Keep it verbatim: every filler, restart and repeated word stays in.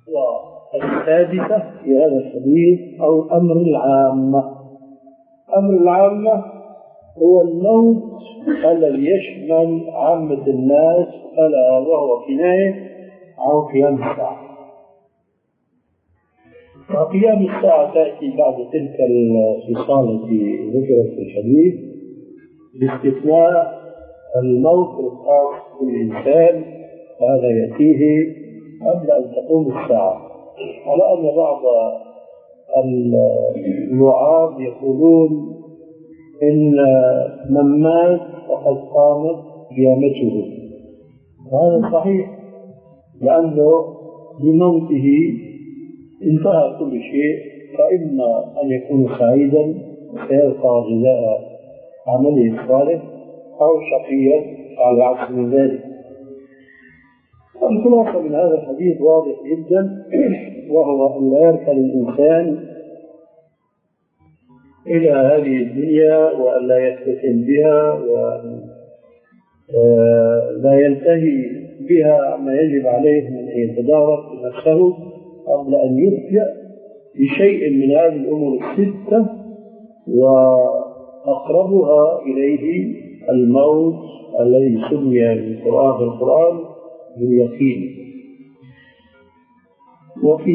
والسادسة في هذا الحديث أو أمر العامة. أمر العامة هو الموت الذي يشمل عامة الناس، ألا وهو كناية عن قيام الساعة. وقيام الساعة تأتي بعد تلك الخصال التي ذكرت في الحديث، باستثناء الموت الخاص بالإنسان، هذا يأتيه قبل أن تقوم الساعة، على أن بعض الوعاظ يقولون إن من مات فقد قامت قيامته، وهذا صحيح، لأنه بموته انتهى كل شيء، فإما أن يكون سعيدا سيلقى جزاء عمله الصالح، أو شقيا على العكس من ذلك. الخلاصة من هذا الحديث واضح جدا، وهو أن لا يركن الإنسان إلى هذه الدنيا وأن لا يفتتن بها وأن لا ينتهي بها عما يجب عليه من أن يتدارك نفسه قبل أن يفجأ بشيء من هذه الأمور الستة، وأقربها إليه الموت الذي سمي بالقرآن بالقرآن باليقين. وفي